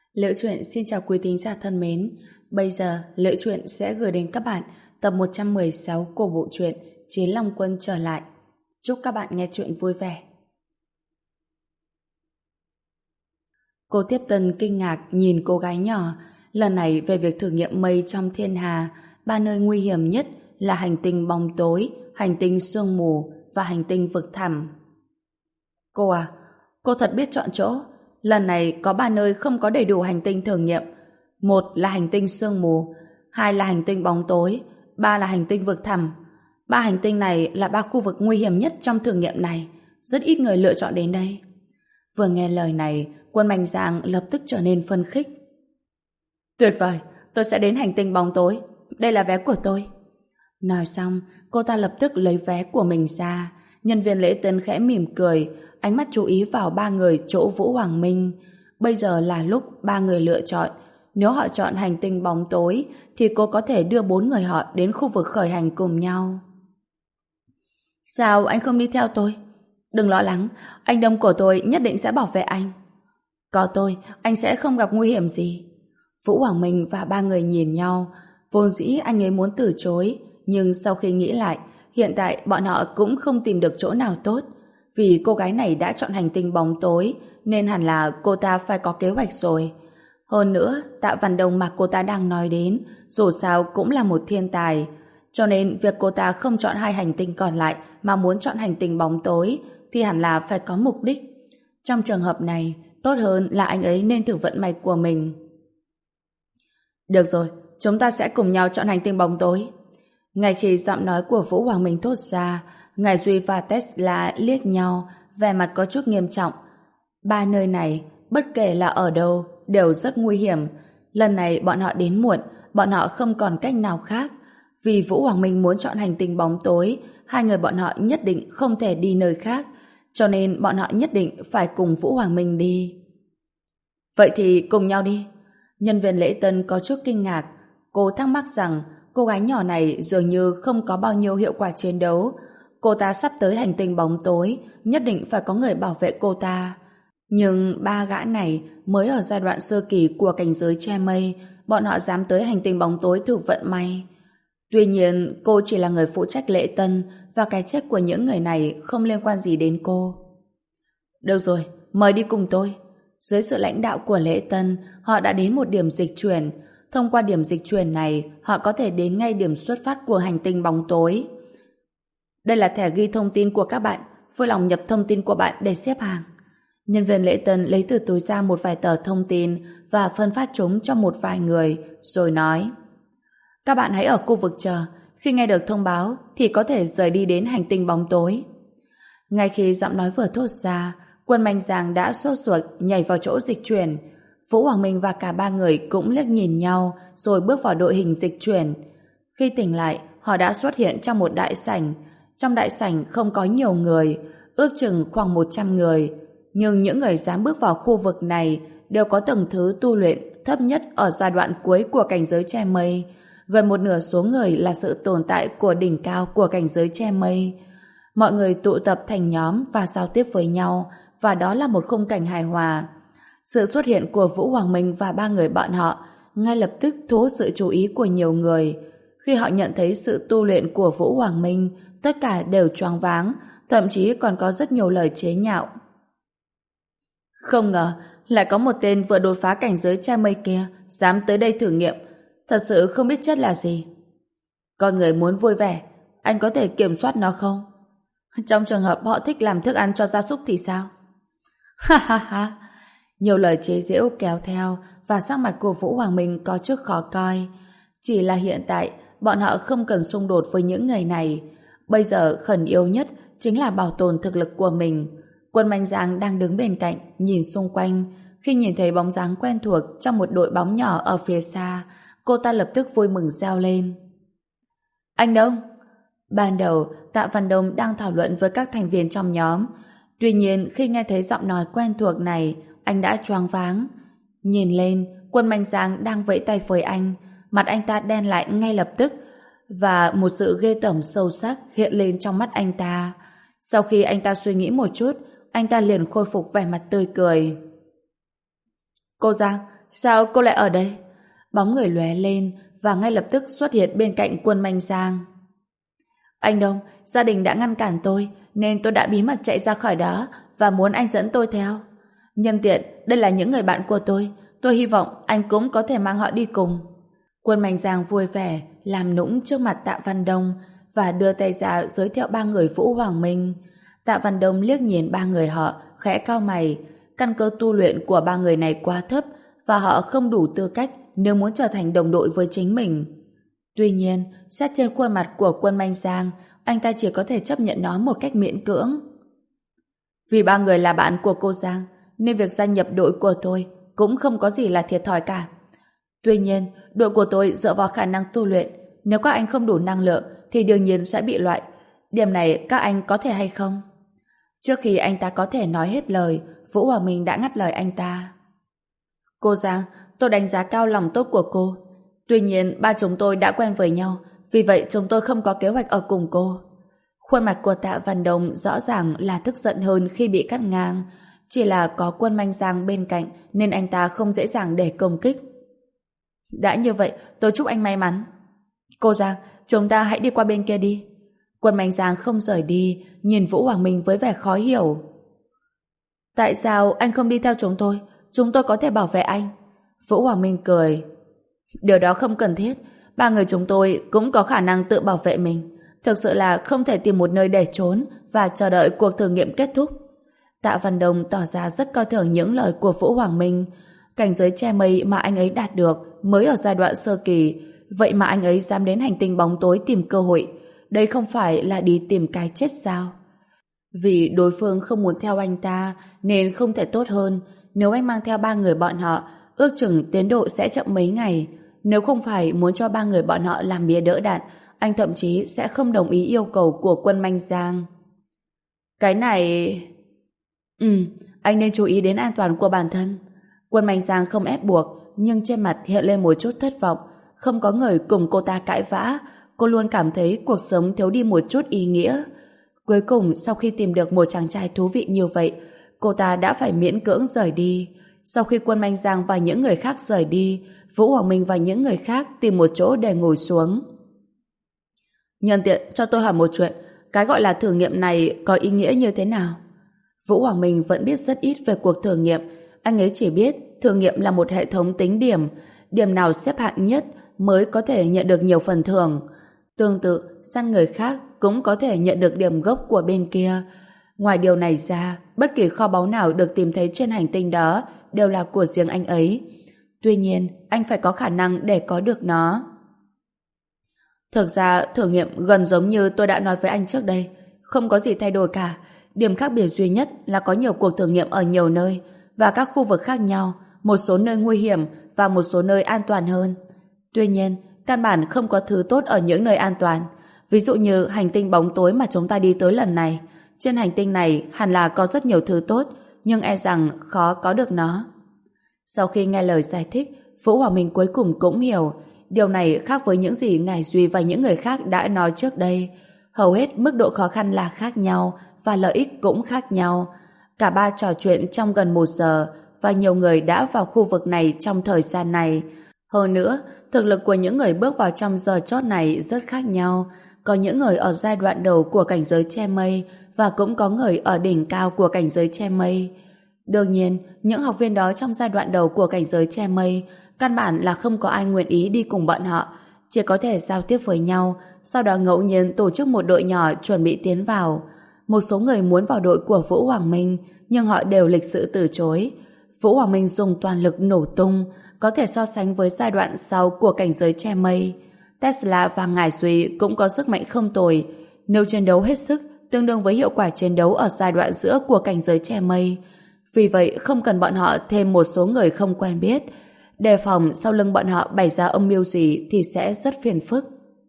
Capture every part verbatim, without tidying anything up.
Liễu Chuyện xin chào quý thính giả thân mến. Bây giờ, Liễu Chuyện sẽ gửi đến các bạn tập một trăm mười sáu của bộ truyện Chiến Long Quân trở lại. Chúc các bạn nghe chuyện vui vẻ. Cô Tiếp Tân kinh ngạc nhìn cô gái nhỏ. Lần này về việc thử nghiệm mây trong thiên hà, ba nơi nguy hiểm nhất là hành tinh bóng tối, hành tinh sương mù và hành tinh vực thẳm. Cô à, cô thật biết chọn chỗ. Lần này có ba nơi không có đầy đủ hành tinh thử nghiệm. Một là hành tinh sương mù, hai là hành tinh bóng tối, ba là hành tinh vực thẳm. Ba hành tinh này là ba khu vực nguy hiểm nhất trong thử nghiệm này. Rất ít người lựa chọn đến đây. Vừa nghe lời này, Quân Mạnh Giang lập tức trở nên phấn khích. Tuyệt vời, tôi sẽ đến hành tinh bóng tối. Đây là vé của tôi. Nói xong, cô ta lập tức lấy vé của mình ra. Nhân viên lễ tân khẽ mỉm cười, ánh mắt chú ý vào ba người chỗ Vũ Hoàng Minh. Bây giờ là lúc ba người lựa chọn. Nếu họ chọn hành tinh bóng tối, thì cô có thể đưa bốn người họ đến khu vực khởi hành cùng nhau. Sao anh không đi theo tôi? Đừng lo lắng, anh Đông của tôi nhất định sẽ bảo vệ anh. Có tôi, anh sẽ không gặp nguy hiểm gì. Vũ Hoàng Minh và ba người nhìn nhau. Vốn dĩ anh ấy muốn từ chối, nhưng sau khi nghĩ lại, hiện tại bọn họ cũng không tìm được chỗ nào tốt. Vì cô gái này đã chọn hành tinh bóng tối, nên hẳn là cô ta phải có kế hoạch rồi. Hơn nữa, Tạ Văn Đông mà cô ta đang nói đến, dù sao cũng là một thiên tài. Cho nên việc cô ta không chọn hai hành tinh còn lại mà muốn chọn hành tinh bóng tối thì hẳn là phải có mục đích. Trong trường hợp này, tốt hơn là anh ấy nên thử vận may của mình. Được rồi, chúng ta sẽ cùng nhau chọn hành tinh bóng tối. Ngay khi giọng nói của Vũ Hoàng Minh thốt ra, Ngài Duy và Tesla liếc nhau, vẻ mặt có chút nghiêm trọng. Ba nơi này, bất kể là ở đâu, đều rất nguy hiểm. Lần này bọn họ đến muộn, bọn họ không còn cách nào khác. Vì Vũ Hoàng Minh muốn chọn hành tinh bóng tối, hai người bọn họ nhất định không thể đi nơi khác, cho nên bọn họ nhất định phải cùng Vũ Hoàng Minh đi. Vậy thì cùng nhau đi. Nhân viên lễ tân có chút kinh ngạc. Cô thắc mắc rằng cô gái nhỏ này dường như không có bao nhiêu hiệu quả chiến đấu. Cô ta sắp tới hành tinh bóng tối, nhất định phải có người bảo vệ cô ta. Nhưng ba gã này mới ở giai đoạn sơ kỳ của cảnh giới che mây, bọn họ dám tới hành tinh bóng tối thử vận may. Tuy nhiên, cô chỉ là người phụ trách lễ tân và cái chết của những người này không liên quan gì đến cô. Được rồi, mời đi cùng tôi. Dưới sự lãnh đạo của lễ tân, họ đã đến một điểm dịch chuyển. Thông qua điểm dịch chuyển này, họ có thể đến ngay điểm xuất phát của hành tinh bóng tối. Đây là thẻ ghi thông tin của các bạn. Vui lòng nhập thông tin của bạn để xếp hàng. Nhân viên lễ tân lấy từ túi ra một vài tờ thông tin và phân phát chúng cho một vài người, rồi nói: các bạn hãy ở khu vực chờ. Khi nghe được thông báo thì có thể rời đi đến hành tinh bóng tối. Ngay khi giọng nói vừa thốt ra, Quân Mạnh Giang đã sốt ruột nhảy vào chỗ dịch chuyển. Vũ Hoàng Minh và cả ba người cũng liếc nhìn nhau rồi bước vào đội hình dịch chuyển. Khi tỉnh lại, họ đã xuất hiện trong một đại sảnh. Trong đại sảnh không có nhiều người, ước chừng khoảng một trăm người. Nhưng những người dám bước vào khu vực này đều có tầng thứ tu luyện thấp nhất ở giai đoạn cuối của cảnh giới che mây. Gần một nửa số người là sự tồn tại của đỉnh cao của cảnh giới che mây. Mọi người tụ tập thành nhóm và giao tiếp với nhau, và đó là một khung cảnh hài hòa. Sự xuất hiện của Vũ Hoàng Minh và ba người bọn họ ngay lập tức thu hút sự chú ý của nhiều người. Khi họ nhận thấy sự tu luyện của Vũ Hoàng Minh, tất cả đều choáng váng, thậm chí còn có rất nhiều lời chế nhạo. Không ngờ, lại có một tên vừa đột phá cảnh giới che mây kia dám tới đây thử nghiệm, thật sự không biết chất là gì. Con người muốn vui vẻ, anh có thể kiểm soát nó không? Trong trường hợp họ thích làm thức ăn cho gia súc thì sao? Ha ha ha! Nhiều lời chế giễu kéo theo và sắc mặt của Vũ Hoàng Minh có chút khó coi. Chỉ là hiện tại, bọn họ không cần xung đột với những người này. Bây giờ khẩn yếu nhất chính là bảo tồn thực lực của mình. Quân Mạnh Giang đang đứng bên cạnh, nhìn xung quanh. Khi nhìn thấy bóng dáng quen thuộc trong một đội bóng nhỏ ở phía xa, cô ta lập tức vui mừng reo lên. Anh Đông! Ban đầu, Tạ Văn Đông đang thảo luận với các thành viên trong nhóm. Tuy nhiên, khi nghe thấy giọng nói quen thuộc này, anh đã choáng váng. Nhìn lên, Quân Mạnh Giang đang vẫy tay với anh. Mặt anh ta đen lại ngay lập tức, và một sự ghê tởm sâu sắc hiện lên trong mắt anh ta. Sau khi anh ta suy nghĩ một chút, anh ta liền khôi phục vẻ mặt tươi cười. Cô Giang, sao cô lại ở đây? Bóng người lóe lên và ngay lập tức xuất hiện bên cạnh Quân Manh Giang. Anh Đông, gia đình đã ngăn cản tôi nên tôi đã bí mật chạy ra khỏi đó và muốn anh dẫn tôi theo. Nhân tiện, đây là những người bạn của tôi. Tôi hy vọng anh cũng có thể mang họ đi cùng. Quân Manh Giang vui vẻ làm nũng trước mặt Tạ Văn Đông và đưa tay ra giới thiệu ba người Vũ Hoàng Minh. Tạ Văn Đông liếc nhìn ba người họ, khẽ cau mày. Căn cơ tu luyện của ba người này quá thấp và họ không đủ tư cách nếu muốn trở thành đồng đội với chính mình. Tuy nhiên, xét trên khuôn mặt của Quân Manh Giang, anh ta chỉ có thể chấp nhận nó một cách miễn cưỡng. Vì ba người là bạn của cô Giang, nên việc gia nhập đội của tôi cũng không có gì là thiệt thòi cả. Tuy nhiên, đội của tôi dựa vào khả năng tu luyện. Nếu các anh không đủ năng lượng thì đương nhiên sẽ bị loại. Điểm này các anh có thể hay không? Trước khi anh ta có thể nói hết lời, Vũ Hoàng Minh đã ngắt lời anh ta. Cô Giang, tôi đánh giá cao lòng tốt của cô. Tuy nhiên, ba chúng tôi đã quen với nhau, vì vậy chúng tôi không có kế hoạch ở cùng cô. Khuôn mặt của Tạ Văn Đông rõ ràng là tức giận hơn khi bị cắt ngang. Chỉ là có Quân Manh Giang bên cạnh nên anh ta không dễ dàng để công kích. Đã như vậy, tôi chúc anh may mắn. Cô Giang, chúng ta hãy đi qua bên kia đi. Quân Manh Giang không rời đi, nhìn Vũ Hoàng Minh với vẻ khó hiểu. Tại sao anh không đi theo chúng tôi? Chúng tôi có thể bảo vệ anh. Vũ Hoàng Minh cười. Điều đó không cần thiết. Ba người chúng tôi cũng có khả năng tự bảo vệ mình. Thực sự là không thể tìm một nơi để trốn và chờ đợi cuộc thử nghiệm kết thúc. Tạ Văn Đông tỏ ra rất coi thường những lời của Vũ Hoàng Minh. Cảnh giới che mây mà anh ấy đạt được mới ở giai đoạn sơ kỳ, vậy mà anh ấy dám đến hành tinh bóng tối tìm cơ hội. Đây không phải là đi tìm cái chết sao? Vì đối phương không muốn theo anh ta nên không thể tốt hơn. Nếu anh mang theo ba người bọn họ, ước chừng tiến độ sẽ chậm mấy ngày. Nếu không phải muốn cho ba người bọn họ làm bia đỡ đạn, anh thậm chí sẽ không đồng ý yêu cầu của Quân Manh Giang. Cái này... Ừ, anh nên chú ý đến an toàn của bản thân. Quân Manh Giang không ép buộc, nhưng trên mặt hiện lên một chút thất vọng. Không có người cùng cô ta cãi vã, cô luôn cảm thấy cuộc sống thiếu đi một chút ý nghĩa. Cuối cùng, sau khi tìm được một chàng trai thú vị như vậy, cô ta đã phải miễn cưỡng rời đi. Sau khi Quân Manh Giang và những người khác rời đi, Vũ Hoàng Minh và những người khác tìm một chỗ để ngồi xuống. Nhân tiện cho tôi hỏi một chuyện, cái gọi là thử nghiệm này có ý nghĩa như thế nào? Vũ Hoàng Minh vẫn biết rất ít về cuộc thử nghiệm. Anh ấy chỉ biết thử nghiệm là một hệ thống tính điểm, điểm nào xếp hạng nhất mới có thể nhận được nhiều phần thưởng. Tương tự, săn người khác cũng có thể nhận được điểm gốc của bên kia. Ngoài điều này ra, bất kỳ kho báu nào được tìm thấy trên hành tinh đó đều là của riêng anh ấy. Tuy nhiên, anh phải có khả năng để có được nó. Thực ra, thử nghiệm gần giống như tôi đã nói với anh trước đây. Không có gì thay đổi cả. Điểm khác biệt duy nhất là có nhiều cuộc thử nghiệm ở nhiều nơi và các khu vực khác nhau, một số nơi nguy hiểm và một số nơi an toàn hơn. Tuy nhiên, căn bản không có thứ tốt ở những nơi an toàn. Ví dụ như hành tinh bóng tối mà chúng ta đi tới lần này. Trên hành tinh này hẳn là có rất nhiều thứ tốt, nhưng e rằng khó có được nó. Sau khi nghe lời giải thích, Vũ Hoàng Minh cuối cùng cũng hiểu. Điều này khác với những gì Ngải Duy và những người khác đã nói trước đây. Hầu hết mức độ khó khăn là khác nhau và lợi ích cũng khác nhau. Cả ba trò chuyện trong gần một giờ và nhiều người đã vào khu vực này trong thời gian này. Hơn nữa, thực lực của những người bước vào trong giờ chót này rất khác nhau. Có những người ở giai đoạn đầu của cảnh giới che mây và cũng có người ở đỉnh cao của cảnh giới che mây. Đương nhiên, những học viên đó trong giai đoạn đầu của cảnh giới che mây căn bản là không có ai nguyện ý đi cùng bọn họ, chỉ có thể giao tiếp với nhau, sau đó ngẫu nhiên tổ chức một đội nhỏ chuẩn bị tiến vào. Một số người muốn vào đội của Vũ Hoàng Minh, nhưng họ đều lịch sự từ chối. Vũ Hoàng Minh dùng toàn lực nổ tung, có thể so sánh với giai đoạn sau của cảnh giới che mây. Tesla và Ngải Duy cũng có sức mạnh không tồi, nếu chiến đấu hết sức, tương đương với hiệu quả chiến đấu ở giai đoạn giữa của cảnh giới che mây. Vì vậy, không cần bọn họ thêm một số người không quen biết. Đề phòng sau lưng bọn họ bày ra âm mưu gì thì sẽ rất phiền phức.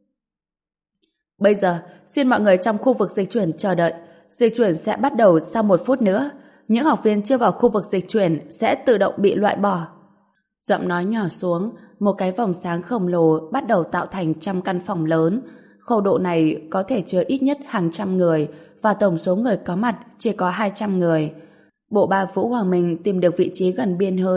Bây giờ, xin mọi người trong khu vực dịch chuyển chờ đợi. Dịch chuyển sẽ bắt đầu sau một phút nữa. Những học viên chưa vào khu vực dịch chuyển sẽ tự động bị loại bỏ. Giọng nói nhỏ xuống, một cái vòng sáng khổng lồ bắt đầu tạo thành trăm căn phòng lớn. Khẩu độ này có thể chứa ít nhất hàng trăm người và tổng số người có mặt chỉ có hai trăm người. Bộ ba Vũ Hoàng Minh tìm được vị trí gần biên hơn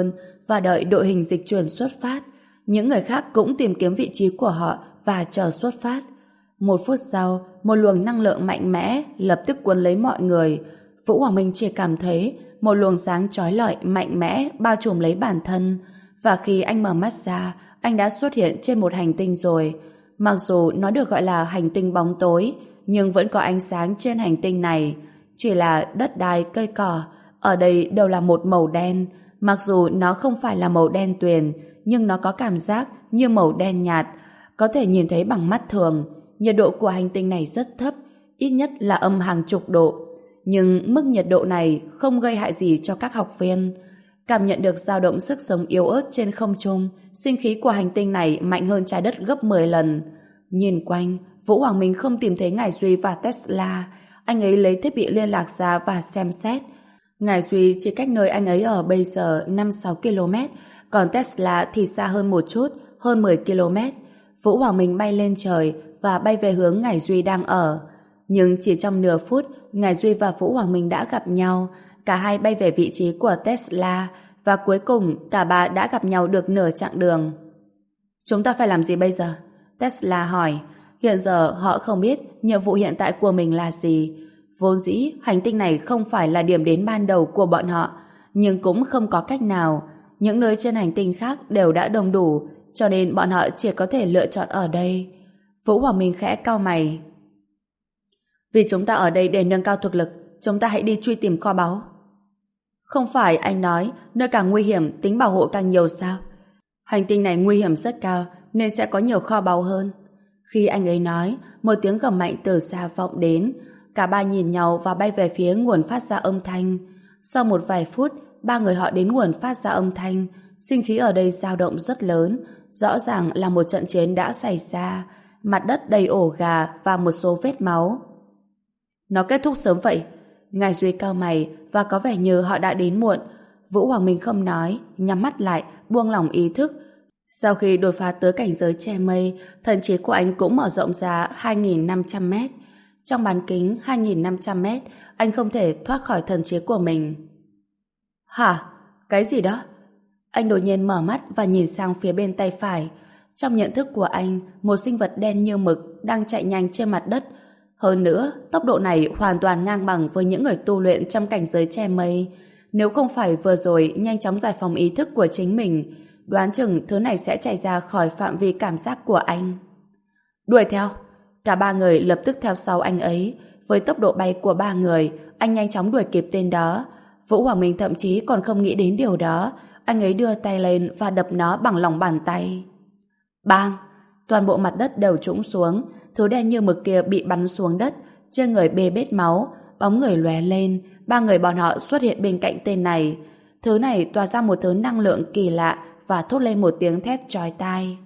và đợi đội hình dịch chuyển xuất phát. Những người khác cũng tìm kiếm vị trí của họ và chờ xuất phát. Một phút sau, một luồng năng lượng mạnh mẽ lập tức cuốn lấy mọi người. Vũ Hoàng Minh chỉ cảm thấy một luồng sáng chói lọi mạnh mẽ bao trùm lấy bản thân, và khi anh mở mắt ra, anh đã xuất hiện trên một hành tinh rồi. Mặc dù nó được gọi là hành tinh bóng tối, nhưng vẫn có ánh sáng trên hành tinh này. Chỉ là đất đai, cây cỏ, ở đây đều là một màu đen. Mặc dù nó không phải là màu đen tuyền, nhưng nó có cảm giác như màu đen nhạt, có thể nhìn thấy bằng mắt thường. Nhiệt độ của hành tinh này rất thấp, ít nhất là âm hàng chục độ. Nhưng mức nhiệt độ này không gây hại gì cho các học viên. Cảm nhận được dao động sức sống yếu ớt trên không trung, sinh khí của hành tinh này mạnh hơn trái đất gấp mười lần. Nhìn quanh, Vũ Hoàng Minh không tìm thấy Ngải Duy và Tesla. Anh ấy lấy thiết bị liên lạc ra và xem xét. Ngải Duy chỉ cách nơi anh ấy ở bây giờ năm sáu ki lô mét, còn Tesla thì xa hơn một chút, hơn mười ki lô mét. Vũ Hoàng Minh bay lên trời và bay về hướng Ngải Duy đang ở. Nhưng chỉ trong nửa phút, Ngải Duy và Vũ Hoàng Minh đã gặp nhau. Cả hai bay về vị trí của Tesla, và cuối cùng cả ba đã gặp nhau được nửa chặng đường. Chúng ta phải làm gì bây giờ? Tesla hỏi. Hiện giờ họ không biết nhiệm vụ hiện tại của mình là gì. Vốn dĩ hành tinh này không phải là điểm đến ban đầu của bọn họ, nhưng cũng không có cách nào. Những nơi trên hành tinh khác đều đã đông đủ, cho nên bọn họ chỉ có thể lựa chọn ở đây. Vũ Hoàng Minh khẽ cau mày. Vì chúng ta ở đây để nâng cao thực lực, chúng ta hãy đi truy tìm kho báu. Không phải anh nói nơi càng nguy hiểm tính bảo hộ càng nhiều sao? Hành tinh này nguy hiểm rất cao nên sẽ có nhiều kho báu hơn. Khi anh ấy nói, một tiếng gầm mạnh từ xa vọng đến. Cả ba nhìn nhau và bay về phía nguồn phát ra âm thanh. Sau một vài phút, ba người họ đến nguồn phát ra âm thanh. Sinh khí ở đây dao động rất lớn, rõ ràng là một trận chiến đã xảy ra. Mặt đất đầy ổ gà và một số vết máu. Nó kết thúc sớm vậy. Ngải Duy cau mày và có vẻ như họ đã đến muộn. Vũ Hoàng Minh không nói, nhắm mắt lại, buông lỏng ý thức. Sau khi đột phá tới cảnh giới che mây, thần trí của anh cũng mở rộng ra hai nghìn năm trăm mét. Trong bán kính hai nghìn năm trăm mét, anh không thể thoát khỏi thần trí của mình. Hả? Cái gì đó? Anh đột nhiên mở mắt và nhìn sang phía bên tay phải. Trong nhận thức của anh, một sinh vật đen như mực đang chạy nhanh trên mặt đất. Hơn nữa, tốc độ này hoàn toàn ngang bằng với những người tu luyện trong cảnh giới che mây. Nếu không phải vừa rồi nhanh chóng giải phóng ý thức của chính mình, đoán chừng thứ này sẽ chạy ra khỏi phạm vi cảm giác của anh. Đuổi theo! Cả ba người lập tức theo sau anh ấy. Với tốc độ bay của ba người, anh nhanh chóng đuổi kịp tên đó. Vũ Hoàng Minh thậm chí còn không nghĩ đến điều đó. Anh ấy đưa tay lên và đập nó bằng lòng bàn tay. Bang! Toàn bộ mặt đất đều trũng xuống. Thứ đen như mực kia bị bắn xuống đất. Trên người bê bết máu, bóng người lóe lên. Ba người bọn họ xuất hiện bên cạnh tên này. Thứ này tỏa ra một thứ năng lượng kỳ lạ và thốt lên một tiếng thét chói tai.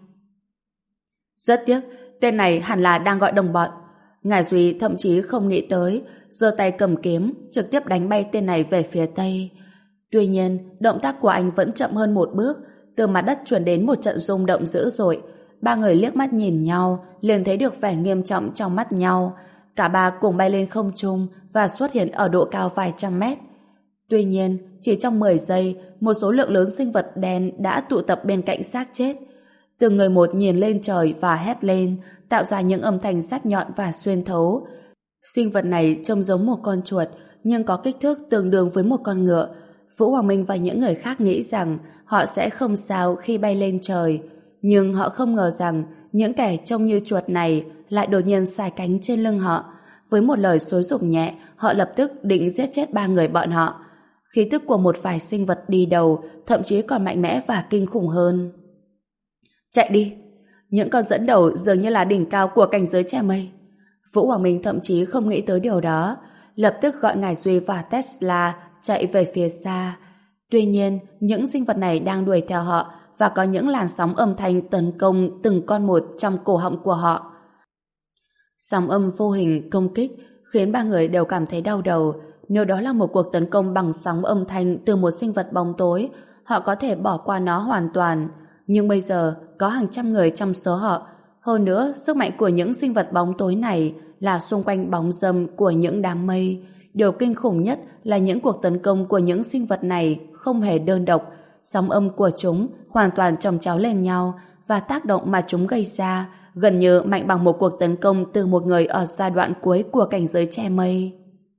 Rất tiếc, tên này hẳn là đang gọi đồng bọn. Ngải Duy thậm chí không nghĩ tới, giơ tay cầm kiếm, trực tiếp đánh bay tên này về phía tây. Tuy nhiên, động tác của anh vẫn chậm hơn một bước, từ mặt đất truyền đến một trận rung động dữ dội. Ba người liếc mắt nhìn nhau, liền thấy được vẻ nghiêm trọng trong mắt nhau. Cả ba cùng bay lên không trung và xuất hiện ở độ cao vài trăm mét. Tuy nhiên, chỉ trong mười giây, một số lượng lớn sinh vật đen đã tụ tập bên cạnh xác chết. Từng người một nhìn lên trời và hét lên, tạo ra những âm thanh sắc nhọn và xuyên thấu. Sinh vật này trông giống một con chuột, nhưng có kích thước tương đương với một con ngựa. Vũ Hoàng Minh và những người khác nghĩ rằng họ sẽ không sao khi bay lên trời. Nhưng họ không ngờ rằng những kẻ trông như chuột này lại đột nhiên xài cánh trên lưng họ. Với một lời xúi giục nhẹ, họ lập tức định giết chết ba người bọn họ. Khí tức của một vài sinh vật đi đầu thậm chí còn mạnh mẽ và kinh khủng hơn. Chạy đi! Những con dẫn đầu dường như là đỉnh cao của cảnh giới che mây. Vũ Hoàng Minh thậm chí không nghĩ tới điều đó, lập tức gọi Ngải Duy và Tesla chạy về phía xa. Tuy nhiên, những sinh vật này đang đuổi theo họ và có những làn sóng âm thanh tấn công từng con một trong cổ họng của họ. Sóng âm vô hình công kích khiến ba người đều cảm thấy đau đầu. Nếu đó là một cuộc tấn công bằng sóng âm thanh từ một sinh vật bóng tối, họ có thể bỏ qua nó hoàn toàn. Nhưng bây giờ có hàng trăm người trong số họ. Hơn nữa, sức mạnh của những sinh vật bóng tối này là xung quanh bóng râm của những đám mây. Điều kinh khủng nhất là những cuộc tấn công của những sinh vật này không hề đơn độc. sóng âm của chúng hoàn toàn chồng chéo lên nhau và tác động mà chúng gây ra gần như mạnh bằng một cuộc tấn công từ một người ở giai đoạn cuối của cảnh giới che mây.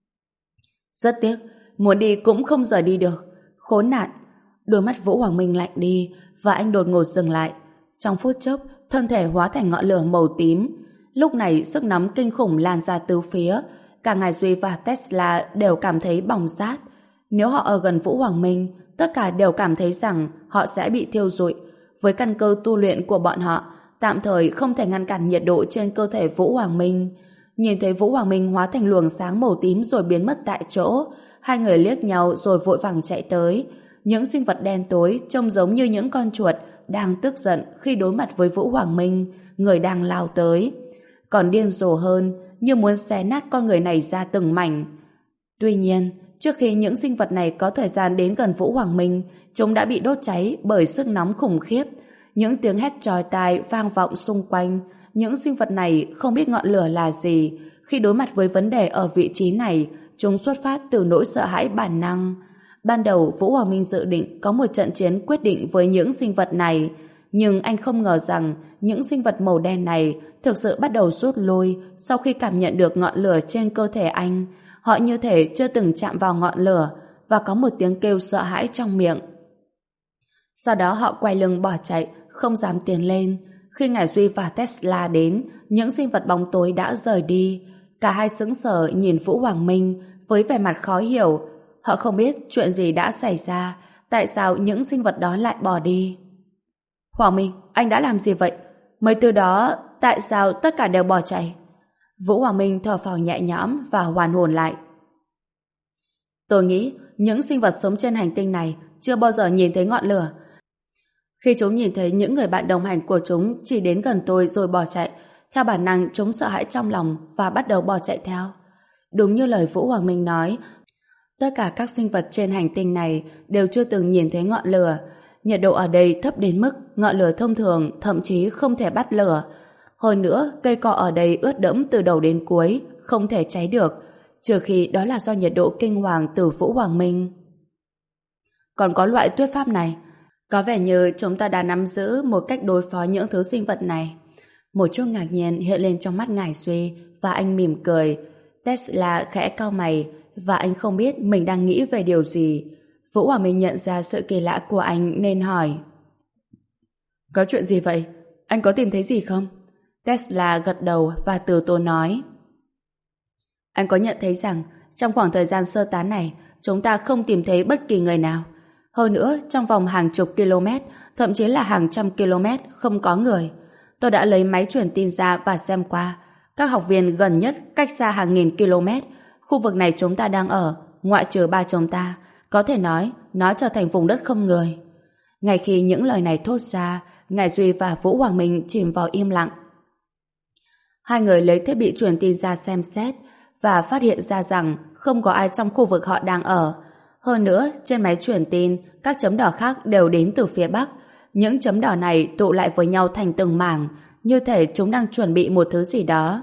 Rất tiếc, muốn đi cũng không rời đi được. Khốn nạn! Đôi mắt Vũ Hoàng Minh lạnh đi và anh đột ngột dừng lại. Trong phút chốc, thân thể hóa thành ngọn lửa màu tím. Lúc này sức nóng kinh khủng lan ra tứ phía. Cả Ngài Duy và Tesla đều cảm thấy bỏng rát. Nếu họ ở gần Vũ Hoàng Minh, tất cả đều cảm thấy rằng họ sẽ bị thiêu rụi. Với căn cơ tu luyện của bọn họ, tạm thời không thể ngăn cản nhiệt độ trên cơ thể Vũ Hoàng Minh. Nhìn thấy Vũ Hoàng Minh hóa thành luồng sáng màu tím rồi biến mất tại chỗ, hai người liếc nhau rồi vội vàng chạy tới. Những sinh vật đen tối trông giống như những con chuột đang tức giận khi đối mặt với Vũ Hoàng Minh, người đang lao tới. Còn điên rồ hơn, như muốn xé nát con người này ra từng mảnh. Tuy nhiên, trước khi những sinh vật này có thời gian đến gần Vũ Hoàng Minh, chúng đã bị đốt cháy bởi sức nóng khủng khiếp. Những tiếng hét chói tai vang vọng xung quanh. Những sinh vật này không biết ngọn lửa là gì. Khi đối mặt với vấn đề ở vị trí này, chúng xuất phát từ nỗi sợ hãi bản năng. Ban đầu Vũ Hoàng Minh dự định có một trận chiến quyết định với những sinh vật này, nhưng anh không ngờ rằng những sinh vật màu đen này thực sự bắt đầu rút lui sau khi cảm nhận được ngọn lửa trên cơ thể anh. Họ như thể chưa từng chạm vào ngọn lửa và có một tiếng kêu sợ hãi trong miệng. Sau đó họ quay lưng bỏ chạy, không dám tiến lên. Khi Ngải Duy và Tesla đến, những sinh vật bóng tối đã rời đi. Cả hai sững sờ nhìn Vũ Hoàng Minh với vẻ mặt khó hiểu. Họ không biết chuyện gì đã xảy ra, tại sao những sinh vật đó lại bỏ đi. Hoàng Minh, anh đã làm gì vậy? Mấy từ đó, tại sao tất cả đều bỏ chạy? Vũ Hoàng Minh thở phào nhẹ nhõm và hoàn hồn lại. Tôi nghĩ những sinh vật sống trên hành tinh này chưa bao giờ nhìn thấy ngọn lửa. Khi chúng nhìn thấy những người bạn đồng hành của chúng chỉ đến gần tôi rồi bỏ chạy, theo bản năng chúng sợ hãi trong lòng và bắt đầu bỏ chạy theo. Đúng như lời Vũ Hoàng Minh nói, tất cả các sinh vật trên hành tinh này đều chưa từng nhìn thấy ngọn lửa. Nhiệt độ ở đây thấp đến mức ngọn lửa thông thường thậm chí không thể bắt lửa. Hơn nữa, cây cọ ở đây ướt đẫm từ đầu đến cuối, không thể cháy được, trừ khi đó là do nhiệt độ kinh hoàng từ Vũ Hoàng Minh. Còn có loại tuyết pháp này, có vẻ như chúng ta đã nắm giữ một cách đối phó những thứ sinh vật này. Một chút ngạc nhiên hiện lên trong mắt Ngải Duy và anh mỉm cười. Tesla khẽ cau mày và anh không biết mình đang nghĩ về điều gì. Vũ Hoàng Minh nhận ra sự kỳ lạ của anh nên hỏi. Có chuyện gì vậy? Anh có tìm thấy gì không? Tesla gật đầu và từ tốn nói. Anh có nhận thấy rằng trong khoảng thời gian sơ tán này chúng ta không tìm thấy bất kỳ người nào. Hơn nữa, trong vòng hàng chục km, thậm chí là hàng trăm km không có người. Tôi đã lấy máy truyền tin ra và xem qua. Các học viên gần nhất cách xa hàng nghìn km. Khu vực này chúng ta đang ở, ngoại trừ ba chúng ta, có thể nói nó trở thành vùng đất không người. Ngay khi những lời này thốt ra, Ngải Duy và Vũ Hoàng Minh chìm vào im lặng. Hai người lấy thiết bị truyền tin ra xem xét và phát hiện ra rằng không có ai trong khu vực họ đang ở. Hơn nữa, trên máy truyền tin, các chấm đỏ khác đều đến từ phía Bắc. Những chấm đỏ này tụ lại với nhau thành từng mảng, như thể chúng đang chuẩn bị một thứ gì đó.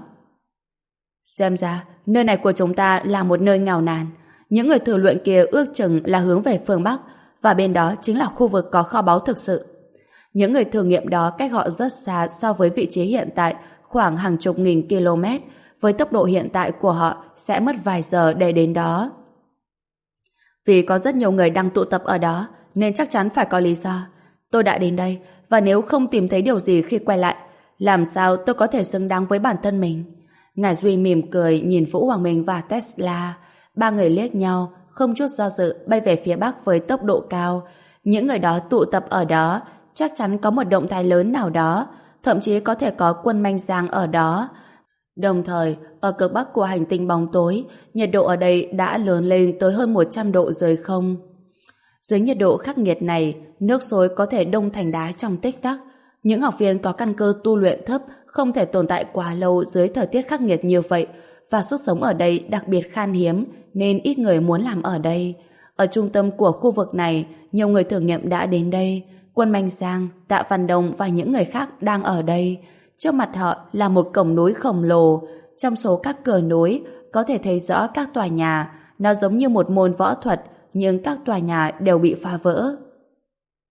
Xem ra, nơi này của chúng ta là một nơi nghèo nàn. Những người thử luyện kia ước chừng là hướng về phương Bắc, và bên đó chính là khu vực có kho báu thực sự. Những người thử nghiệm đó cách họ rất xa so với vị trí hiện tại, khoảng hàng chục nghìn km. Với tốc độ hiện tại của họ sẽ mất vài giờ để đến đó. Vì có rất nhiều người đang tụ tập ở đó, nên chắc chắn phải có lý do. Tôi đã đến đây, và nếu không tìm thấy điều gì khi quay lại, làm sao tôi có thể xứng đáng với bản thân mình? Ngải Duy mỉm cười nhìn Vũ Hoàng Minh và Tesla. Ba người liếc nhau, không chút do dự bay về phía Bắc với tốc độ cao. Những người đó tụ tập ở đó, chắc chắn có một động thái lớn nào đó, thậm chí có thể có quân Manh Giang ở đó. Đồng thời, ở cực Bắc của hành tinh bóng tối, nhiệt độ ở đây đã lớn lên tới hơn một trăm độ dưới không. Dưới nhiệt độ khắc nghiệt này, nước sôi có thể đông thành đá trong tích tắc. Những học viên có căn cơ tu luyện thấp không thể tồn tại quá lâu dưới thời tiết khắc nghiệt như vậy, và sức sống ở đây đặc biệt khan hiếm nên ít người muốn làm ở đây. Ở trung tâm của khu vực này, nhiều người thử nghiệm đã đến đây. Quân Manh Giang, Tạ Văn Đông và những người khác đang ở đây. Trước mặt họ là một cổng núi khổng lồ. Trong số các cửa núi có thể thấy rõ các tòa nhà. Nó giống như một môn võ thuật, nhưng các tòa nhà đều bị phá vỡ.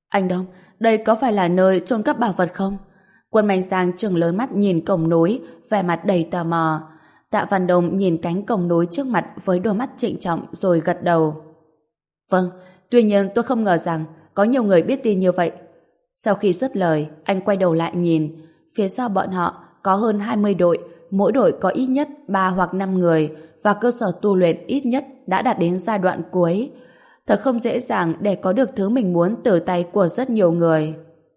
Anh Đông, đây có phải là nơi chôn cất bảo vật không? Quân Mạnh Giang trừng lớn mắt nhìn cổng núi, vẻ mặt đầy tò mò. Tạ Văn Đông nhìn cánh cổng núi trước mặt với đôi mắt trịnh trọng rồi gật đầu. Vâng, tuy nhiên tôi không ngờ rằng có nhiều người biết tin như vậy. Sau khi dứt lời, anh quay đầu lại nhìn. Phía sau bọn họ có hơn hai mươi đội, mỗi đội có ít nhất ba hoặc năm người và cơ sở tu luyện ít nhất đã đạt đến giai đoạn cuối. Thật không dễ dàng để có được thứ mình muốn từ tay của rất nhiều người.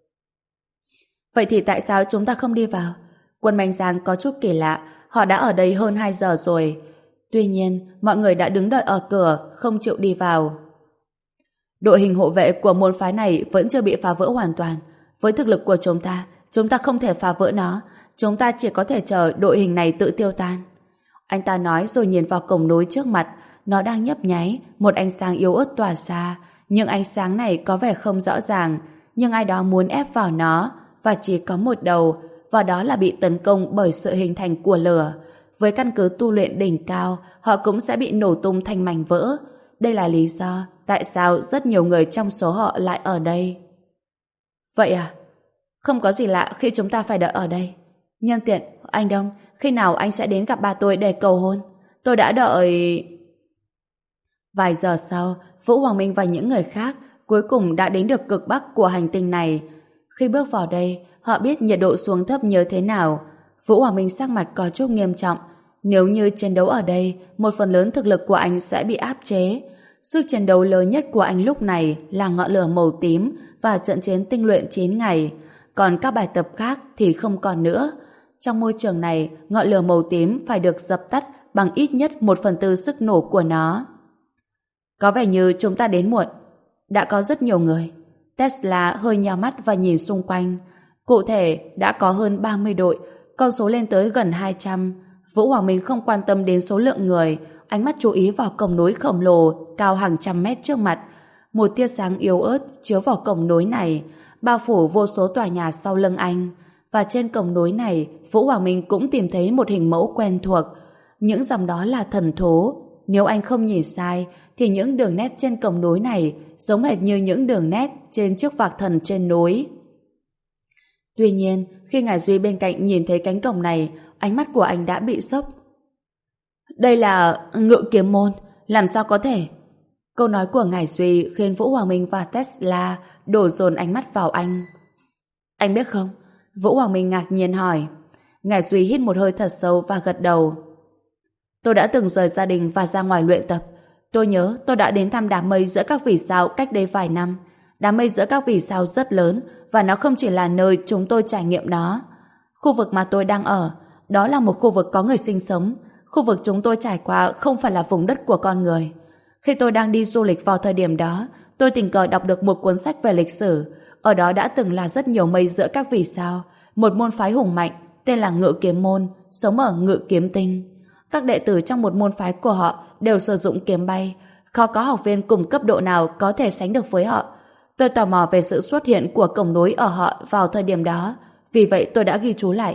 Vậy thì tại sao chúng ta không đi vào? Quân Mạnh Giang có chút kỳ lạ, họ đã ở đây hơn hai giờ rồi. Tuy nhiên, mọi người đã đứng đợi ở cửa, không chịu đi vào. Đội hình hộ vệ của môn phái này vẫn chưa bị phá vỡ hoàn toàn. Với thực lực của chúng ta, chúng ta không thể phá vỡ nó. Chúng ta chỉ có thể chờ đội hình này tự tiêu tan. Anh ta nói rồi nhìn vào cổng núi trước mặt. Nó đang nhấp nháy, một ánh sáng yếu ớt tỏa ra. Nhưng ánh sáng này có vẻ không rõ ràng. Nhưng ai đó muốn ép vào nó, và chỉ có một đầu, và đó là bị tấn công bởi sự hình thành của lửa. Với căn cứ tu luyện đỉnh cao, họ cũng sẽ bị nổ tung thành mảnh vỡ. Đây là lý do tại sao rất nhiều người trong số họ lại ở đây. Vậy à? Không có gì lạ khi chúng ta phải đợi ở đây. Nhân tiện, anh Đông, khi nào anh sẽ đến gặp bà tôi để cầu hôn? Tôi đã đợi... Vài giờ sau, Vũ Hoàng Minh và những người khác cuối cùng đã đến được cực bắc của hành tinh này. Khi bước vào đây, họ biết nhiệt độ xuống thấp như thế nào. Vũ Hoàng Minh sắc mặt có chút nghiêm trọng. Nếu như chiến đấu ở đây, một phần lớn thực lực của anh sẽ bị áp chế. Sức chiến đấu lớn nhất của anh lúc này là ngọn lửa màu tím và trận chiến tinh luyện chín ngày. Còn các bài tập khác thì không còn nữa. Trong môi trường này, ngọn lửa màu tím phải được dập tắt bằng ít nhất một phần tư sức nổ của nó. Có vẻ như chúng ta đến muộn. Đã có rất nhiều người. Tesla hơi nheo mắt và nhìn xung quanh. Cụ thể, đã có hơn ba mươi đội, con số lên tới gần hai trăm. Vũ Hoàng Minh không quan tâm đến số lượng người, ánh mắt chú ý vào cổng núi khổng lồ cao hàng trăm mét trước mặt. Một tia sáng yếu ớt chiếu vào cổng núi này, bao phủ vô số tòa nhà sau lưng anh. Và trên cổng núi này, Vũ Hoàng Minh cũng tìm thấy một hình mẫu quen thuộc. Những dòng đó là thần thú. Nếu anh không nhìn sai, thì những đường nét trên cổng núi này giống hệt như những đường nét trên chiếc vạc thần trên núi. Tuy nhiên, khi Ngải Duy bên cạnh nhìn thấy cánh cổng này, ánh mắt của anh đã bị sốc. Đây là Ngự Kiếm Môn, làm sao có thể? Câu nói của Ngải Duy khiến Vũ Hoàng Minh và Tesla đổ dồn ánh mắt vào anh. Anh biết không? Vũ Hoàng Minh ngạc nhiên hỏi. Ngải Duy hít một hơi thật sâu và gật đầu. Tôi đã từng rời gia đình và ra ngoài luyện tập. Tôi nhớ tôi đã đến thăm đám mây giữa các vì sao cách đây vài năm. Đám mây giữa các vì sao rất lớn và nó không chỉ là nơi chúng tôi trải nghiệm nó. Khu vực mà tôi đang ở, đó là một khu vực có người sinh sống. Khu vực chúng tôi trải qua không phải là vùng đất của con người. Khi tôi đang đi du lịch vào thời điểm đó, tôi tình cờ đọc được một cuốn sách về lịch sử. Ở đó đã từng là rất nhiều mây giữa các vì sao, một môn phái hùng mạnh tên là Ngự Kiếm Môn, sống ở Ngự Kiếm Tinh. Các đệ tử trong một môn phái của họ đều sử dụng kiếm bay. Khó có học viên cùng cấp độ nào có thể sánh được với họ. Tôi tò mò về sự xuất hiện của cổng núi ở họ vào thời điểm đó, vì vậy tôi đã ghi chú lại.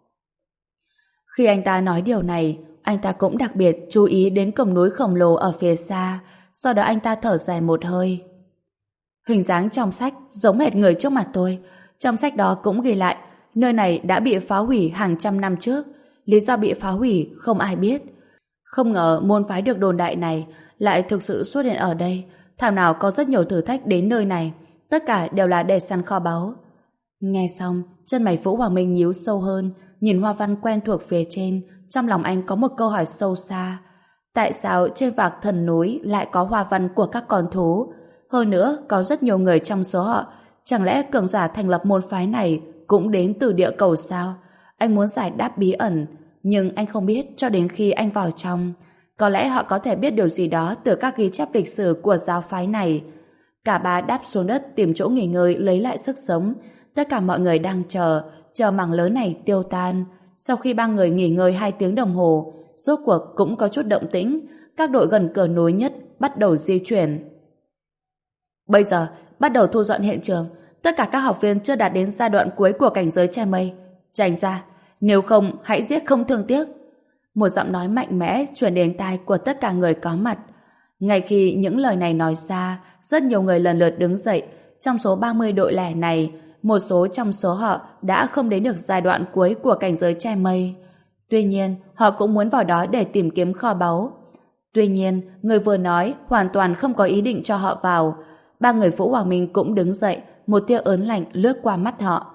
Khi anh ta nói điều này, anh ta cũng đặc biệt chú ý đến cổng núi khổng lồ ở phía xa. Sau đó anh ta thở dài một hơi. Hình dáng trong sách giống hệt người trước mặt tôi. Trong sách đó cũng ghi lại nơi này đã bị phá hủy hàng trăm năm trước. Lý do bị phá hủy không ai biết. Không ngờ môn phái được đồn đại này lại thực sự xuất hiện ở đây. Thảo nào có rất nhiều thử thách đến nơi này. Tất cả đều là để săn kho báu. Nghe xong, chân mày Vũ Hoàng Minh nhíu sâu hơn, nhìn hoa văn quen thuộc phía trên. Trong lòng anh có một câu hỏi sâu xa. Tại sao trên vạc thần núi lại có hoa văn của các con thú? Hơn nữa, có rất nhiều người trong số họ. Chẳng lẽ cường giả thành lập môn phái này cũng đến từ địa cầu sao? Anh muốn giải đáp bí ẩn, nhưng anh không biết cho đến khi anh vào trong. Có lẽ họ có thể biết điều gì đó từ các ghi chép lịch sử của giáo phái này. Cả ba đáp xuống đất tìm chỗ nghỉ ngơi lấy lại sức sống. Tất cả mọi người đang chờ, chờ mảng lớn này tiêu tan. Sau khi ba người nghỉ ngơi hai tiếng đồng hồ, rốt cuộc cũng có chút động tĩnh. Các đội gần cửa núi nhất bắt đầu di chuyển. Bây giờ, bắt đầu thu dọn hiện trường. Tất cả các học viên chưa đạt đến giai đoạn cuối của cảnh giới che mây. Tránh ra, nếu không hãy giết không thương tiếc. Một giọng nói mạnh mẽ truyền đến tai của tất cả người có mặt. Ngay khi những lời này nói ra, rất nhiều người lần lượt đứng dậy, trong số ba mươi đội lẻ này, một số trong số họ đã không đến được giai đoạn cuối của cảnh giới che mây. Tuy nhiên, họ cũng muốn vào đó để tìm kiếm kho báu. Tuy nhiên, người vừa nói hoàn toàn không có ý định cho họ vào. Ba người Vũ Hoàng Minh cũng đứng dậy, một tia ớn lạnh lướt qua mắt họ.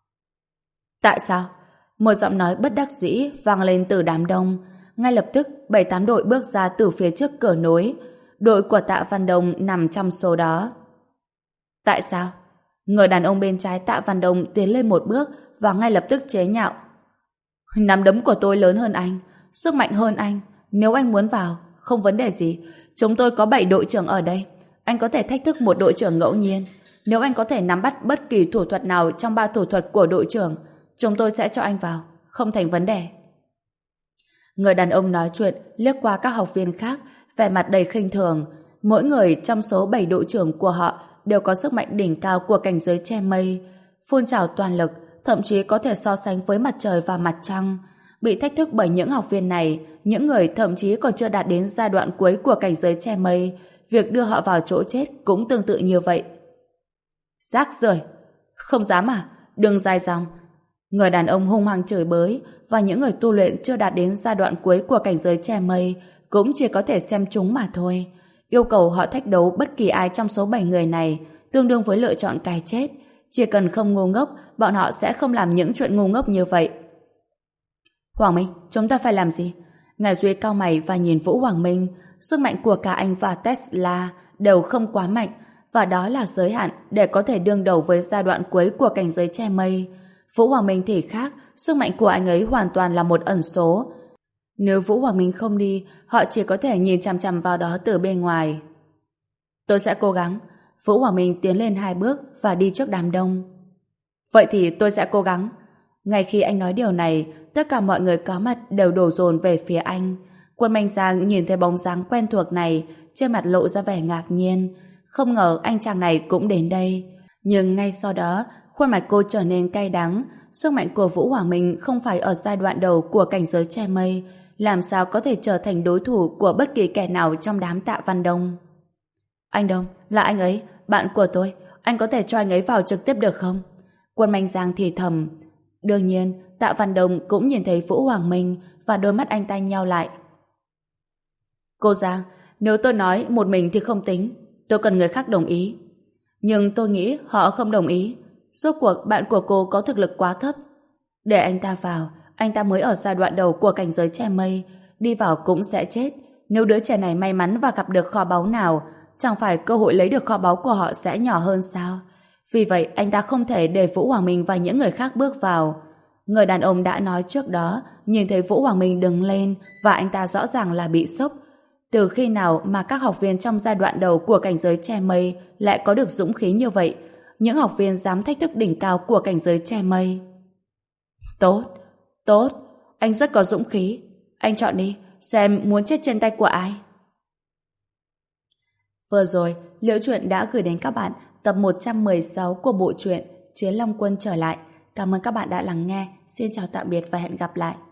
Tại sao? Một giọng nói bất đắc dĩ vang lên từ đám đông. Ngay lập tức, bảy tám đội bước ra từ phía trước cửa nối. Đội của Tạ Văn Đông nằm trong số đó. Tại sao? Người đàn ông bên trái Tạ Văn Đông tiến lên một bước và ngay lập tức chế nhạo. Nắm đấm của tôi lớn hơn anh, sức mạnh hơn anh. Nếu anh muốn vào, không vấn đề gì. Chúng tôi có bảy đội trưởng ở đây. Anh có thể thách thức một đội trưởng ngẫu nhiên. Nếu anh có thể nắm bắt bất kỳ thủ thuật nào trong ba thủ thuật của đội trưởng, chúng tôi sẽ cho anh vào. Không thành vấn đề. Người đàn ông nói chuyện liếc qua các học viên khác, vẻ mặt đầy khinh thường. Mỗi người trong số bảy đội trưởng của họ đều có sức mạnh đỉnh cao của cảnh giới che mây, phun trào toàn lực, thậm chí có thể so sánh với mặt trời và mặt trăng. Bị thách thức bởi những học viên này, những người thậm chí còn chưa đạt đến giai đoạn cuối của cảnh giới che mây, việc đưa họ vào chỗ chết cũng tương tự như vậy. Rác rưởi, không dám à? Đừng dài dòng. Người đàn ông hung hăng chửi bới, và những người tu luyện chưa đạt đến giai đoạn cuối của cảnh giới che mây cũng chỉ có thể xem chúng mà thôi. Yêu cầu họ thách đấu bất kỳ ai trong số bảy người này tương đương với lựa chọn cái chết. Chỉ cần không ngu ngốc, bọn họ sẽ không làm những chuyện ngu ngốc như vậy. Hoàng Minh, chúng ta phải làm gì? Ngài Duy cau mày và nhìn Vũ Hoàng Minh. Sức mạnh của cả anh và Tesla đều không quá mạnh, và đó là giới hạn để có thể đương đầu với giai đoạn cuối của cảnh giới che mây. Vũ Hoàng Minh thì khác, sức mạnh của anh ấy hoàn toàn là một ẩn số. Nếu Vũ Hoàng Minh không đi, họ chỉ có thể nhìn chằm chằm vào đó từ bên ngoài. Tôi sẽ cố gắng. Vũ Hoàng Minh tiến lên hai bước và đi trước đám đông. Vậy thì tôi sẽ cố gắng. Ngay khi anh nói điều này, tất cả mọi người có mặt đều đổ dồn về phía anh. Quân Mạnh Giang nhìn thấy bóng dáng quen thuộc này, trên mặt lộ ra vẻ ngạc nhiên. Không ngờ anh chàng này cũng đến đây. Nhưng ngay sau đó, khuôn mặt cô trở nên cay đắng. Sức mạnh của Vũ Hoàng Minh không phải ở giai đoạn đầu của cảnh giới che mây, làm sao có thể trở thành đối thủ của bất kỳ kẻ nào trong đám Tạ Văn Đông. Anh Đông, là anh ấy, bạn của tôi. Anh có thể cho anh ấy vào trực tiếp được không? Quân Mạnh Giang thì thầm. Đương nhiên, Tạ Văn Đông cũng nhìn thấy Vũ Hoàng Minh và đôi mắt anh ta nheo lại. Cô Giang, nếu tôi nói một mình thì không tính. Tôi cần người khác đồng ý. Nhưng tôi nghĩ họ không đồng ý. Rốt cuộc bạn của cô có thực lực quá thấp. Để anh ta vào, anh ta mới ở giai đoạn đầu của cảnh giới che mây, đi vào cũng sẽ chết. Nếu đứa trẻ này may mắn và gặp được kho báu nào, chẳng phải cơ hội lấy được kho báu của họ sẽ nhỏ hơn sao? Vì vậy anh ta không thể để Vũ Hoàng Minh và những người khác bước vào. Người đàn ông đã nói trước đó, nhìn thấy Vũ Hoàng Minh đứng lên và anh ta rõ ràng là bị sốc. Từ khi nào mà các học viên trong giai đoạn đầu của cảnh giới che mây lại có được dũng khí như vậy? Những học viên dám thách thức đỉnh cao của cảnh giới che mây. Tốt, tốt, anh rất có dũng khí. Anh chọn đi, xem muốn chết trên tay của ai. Vừa rồi, Liễu Chuyện đã gửi đến các bạn tập một trăm mười sáu của bộ truyện Chiến Long Quân trở lại. Cảm ơn các bạn đã lắng nghe. Xin chào tạm biệt và hẹn gặp lại.